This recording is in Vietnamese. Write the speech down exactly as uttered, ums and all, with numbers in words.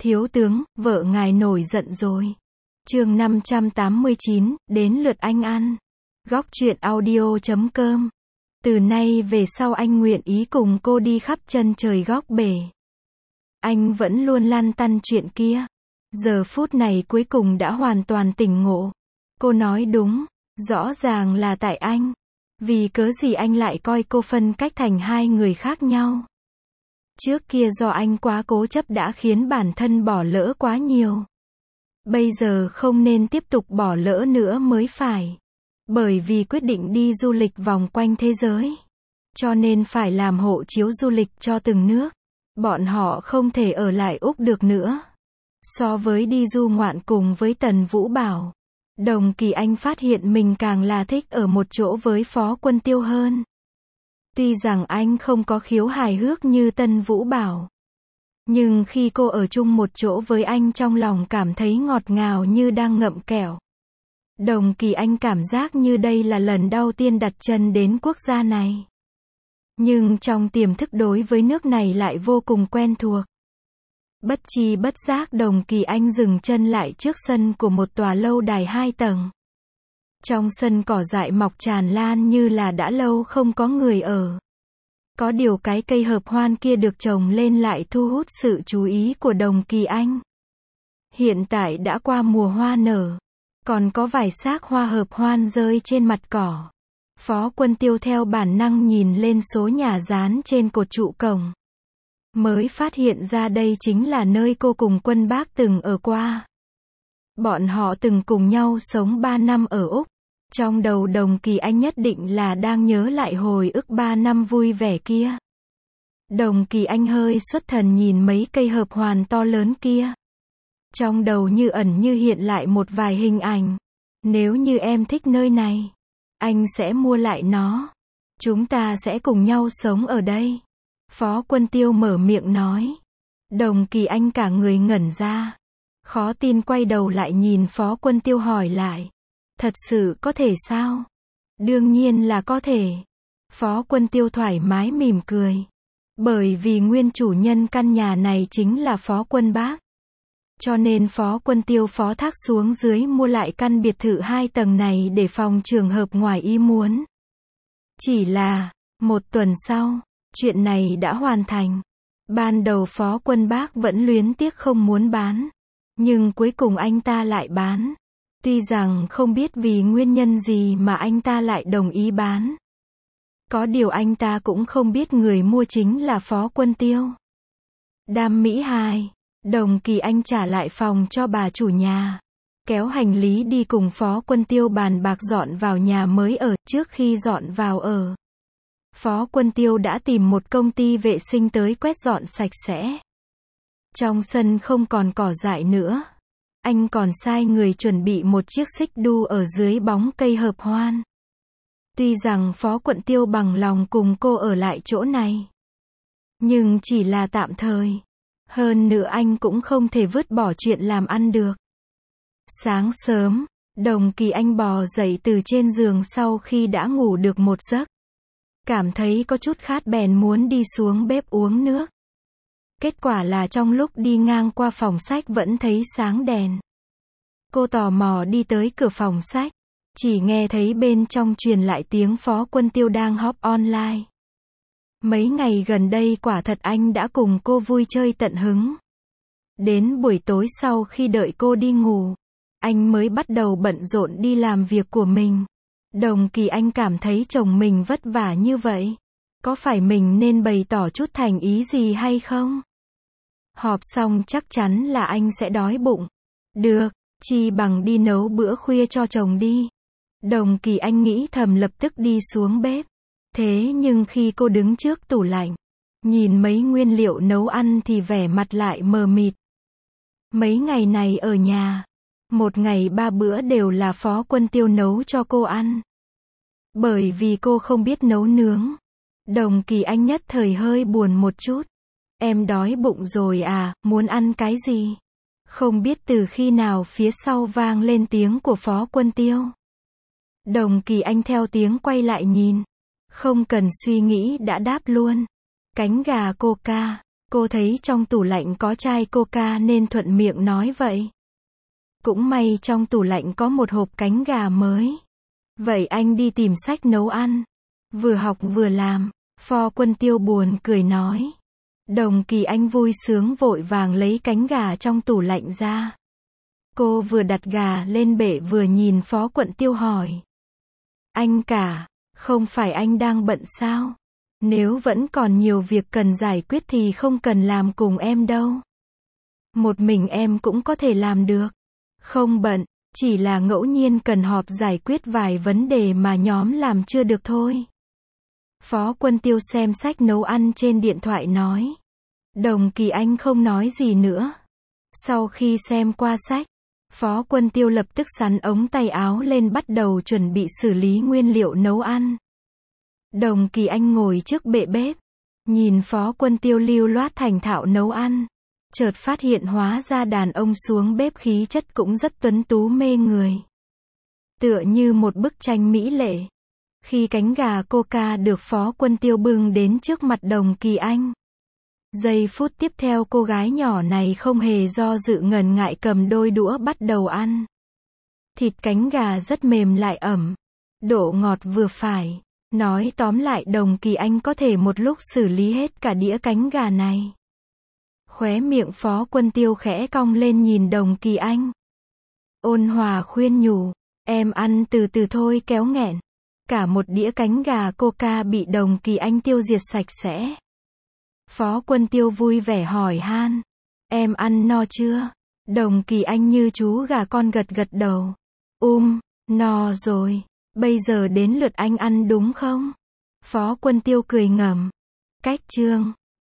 Thiếu tướng, vợ ngài nổi giận rồi. Chương năm trăm tám mươi chín, đến lượt anh ăn. Góc truyện audio chấm com. Từ nay về sau anh nguyện ý cùng cô đi khắp chân trời góc bể. Anh vẫn luôn lăn tăn chuyện kia. Giờ phút này cuối cùng đã hoàn toàn tỉnh ngộ. Cô nói đúng, rõ ràng là tại anh. Vì cớ gì anh lại coi cô phân cách thành hai người khác nhau? Trước kia do anh quá cố chấp đã khiến bản thân bỏ lỡ quá nhiều. Bây giờ không nên tiếp tục bỏ lỡ nữa mới phải. Bởi vì quyết định đi du lịch vòng quanh thế giới. Cho nên phải làm hộ chiếu du lịch cho từng nước. Bọn họ không thể ở lại Úc được nữa. So với đi du ngoạn cùng với Tần Vũ Bảo, Đồng Kỳ Anh phát hiện mình càng là thích ở một chỗ với Phó Quân Tiêu hơn. Tuy rằng anh không có khiếu hài hước như Tân Vũ Bảo. Nhưng khi cô ở chung một chỗ với anh trong lòng cảm thấy ngọt ngào như đang ngậm kẹo. Đồng Kỳ Anh cảm giác như đây là lần đầu tiên đặt chân đến quốc gia này. Nhưng trong tiềm thức đối với nước này lại vô cùng quen thuộc. Bất chi bất giác Đồng Kỳ Anh dừng chân lại trước sân của một tòa lâu đài hai tầng. Trong sân cỏ dại mọc tràn lan như là đã lâu không có người ở. Có điều cái cây hợp hoan kia được trồng lên lại thu hút sự chú ý của Đồng Kỳ Anh. Hiện tại đã qua mùa hoa nở. Còn có vài xác hoa hợp hoan rơi trên mặt cỏ. Phó Quân Tiêu theo bản năng nhìn lên số nhà dán trên cột trụ cổng. Mới phát hiện ra đây chính là nơi cô cùng Quân Bác từng ở qua. Bọn họ từng cùng nhau sống ba năm ở Úc. Trong đầu Đồng Kỳ Anh nhất định là đang nhớ lại hồi ức ba năm vui vẻ kia. Đồng Kỳ Anh hơi xuất thần nhìn mấy cây hợp hoàn to lớn kia. Trong đầu như ẩn như hiện lại một vài hình ảnh. Nếu như em thích nơi này, anh sẽ mua lại nó. Chúng ta sẽ cùng nhau sống ở đây. Phó Quân Tiêu mở miệng nói. Đồng Kỳ Anh cả người ngẩn ra. Khó tin quay đầu lại nhìn Phó Quân Tiêu hỏi lại. Thật sự có thể sao? Đương nhiên là có thể. Phó Quân Tiêu thoải mái mỉm cười. Bởi vì nguyên chủ nhân căn nhà này chính là Phó Quân Bác. Cho nên Phó Quân Tiêu phó thác xuống dưới mua lại căn biệt thự hai tầng này để phòng trường hợp ngoài ý muốn. Chỉ là, một tuần sau, chuyện này đã hoàn thành. Ban đầu Phó Quân Bác vẫn luyến tiếc không muốn bán. Nhưng cuối cùng anh ta lại bán. Tuy rằng không biết vì nguyên nhân gì mà anh ta lại đồng ý bán. Có điều anh ta cũng không biết người mua chính là Phó Quân Tiêu. Đam mỹ hài. Đồng Kỳ Anh trả lại phòng cho bà chủ nhà. Kéo hành lý đi cùng Phó Quân Tiêu bàn bạc dọn vào nhà mới ở. Trước khi dọn vào ở, Phó Quân Tiêu đã tìm một công ty vệ sinh tới quét dọn sạch sẽ. Trong sân không còn cỏ dại nữa. Anh còn sai người chuẩn bị một chiếc xích đu ở dưới bóng cây hợp hoan. Tuy rằng Phó Quân Tiêu bằng lòng cùng cô ở lại chỗ này, nhưng chỉ là tạm thời. Hơn nữa anh cũng không thể vứt bỏ chuyện làm ăn được. Sáng sớm, Đồng Kỳ Anh bò dậy từ trên giường sau khi đã ngủ được một giấc. Cảm thấy có chút khát bèn muốn đi xuống bếp uống nước. Kết quả là trong lúc đi ngang qua phòng sách vẫn thấy sáng đèn. Cô tò mò đi tới cửa phòng sách. Chỉ nghe thấy bên trong truyền lại tiếng Phó Quân Tiêu đang họp online. Mấy ngày gần đây quả thật anh đã cùng cô vui chơi tận hứng. Đến buổi tối sau khi đợi cô đi ngủ, anh mới bắt đầu bận rộn đi làm việc của mình. Đồng Kỳ Anh cảm thấy chồng mình vất vả như vậy. Có phải mình nên bày tỏ chút thành ý gì hay không? Họp xong chắc chắn là anh sẽ đói bụng. Được, chi bằng đi nấu bữa khuya cho chồng đi. Đồng Kỳ Anh nghĩ thầm lập tức đi xuống bếp. Thế nhưng khi cô đứng trước tủ lạnh, nhìn mấy nguyên liệu nấu ăn thì vẻ mặt lại mờ mịt. Mấy ngày này ở nhà, một ngày ba bữa đều là Phó Quân Tiêu nấu cho cô ăn. Bởi vì cô không biết nấu nướng. Đồng Kỳ Anh nhất thời hơi buồn một chút. Em đói bụng rồi à, muốn ăn cái gì? Không biết từ khi nào phía sau vang lên tiếng của Phó Quân Tiêu. Đồng Kỳ Anh theo tiếng quay lại nhìn. Không cần suy nghĩ đã đáp luôn. Cánh gà coca. Cô thấy trong tủ lạnh có chai coca nên thuận miệng nói vậy. Cũng may trong tủ lạnh có một hộp cánh gà mới. Vậy anh đi tìm sách nấu ăn. Vừa học vừa làm. Phó Quân Tiêu buồn cười nói. Đồng Kỳ Anh vui sướng vội vàng lấy cánh gà trong tủ lạnh ra. Cô vừa đặt gà lên bệ vừa nhìn Phó Quân Tiêu hỏi. Anh cả, không phải anh đang bận sao? Nếu vẫn còn nhiều việc cần giải quyết thì không cần làm cùng em đâu. Một mình em cũng có thể làm được. Không bận, chỉ là ngẫu nhiên cần họp giải quyết vài vấn đề mà nhóm làm chưa được thôi. Phó Quân Tiêu xem sách nấu ăn trên điện thoại nói. Đồng Kỳ Anh không nói gì nữa. Sau khi xem qua sách, Phó Quân Tiêu lập tức xắn ống tay áo lên bắt đầu chuẩn bị xử lý nguyên liệu nấu ăn. Đồng Kỳ Anh ngồi trước bệ bếp, nhìn Phó Quân Tiêu lưu loát thành thạo nấu ăn. Chợt phát hiện hóa ra đàn ông xuống bếp khí chất cũng rất tuấn tú mê người. Tựa như một bức tranh mỹ lệ. Khi cánh gà coca được Phó Quân Tiêu bưng đến trước mặt Đồng Kỳ Anh. Giây phút tiếp theo cô gái nhỏ này không hề do dự ngần ngại cầm đôi đũa bắt đầu ăn. Thịt cánh gà rất mềm lại ẩm. Độ ngọt vừa phải. Nói tóm lại Đồng Kỳ Anh có thể một lúc xử lý hết cả đĩa cánh gà này. Khóe miệng Phó Quân Tiêu khẽ cong lên nhìn Đồng Kỳ Anh. Ôn hòa khuyên nhủ, em ăn từ từ thôi kéo nghẹn. Cả một đĩa cánh gà coca bị Đồng Kỳ Anh tiêu diệt sạch sẽ. Phó Quân Tiêu vui vẻ hỏi han, em ăn no chưa? Đồng Kỳ Anh như chú gà con gật gật đầu. Um, no rồi, bây giờ đến lượt anh ăn đúng không? Phó Quân Tiêu cười ngầm. Cách chương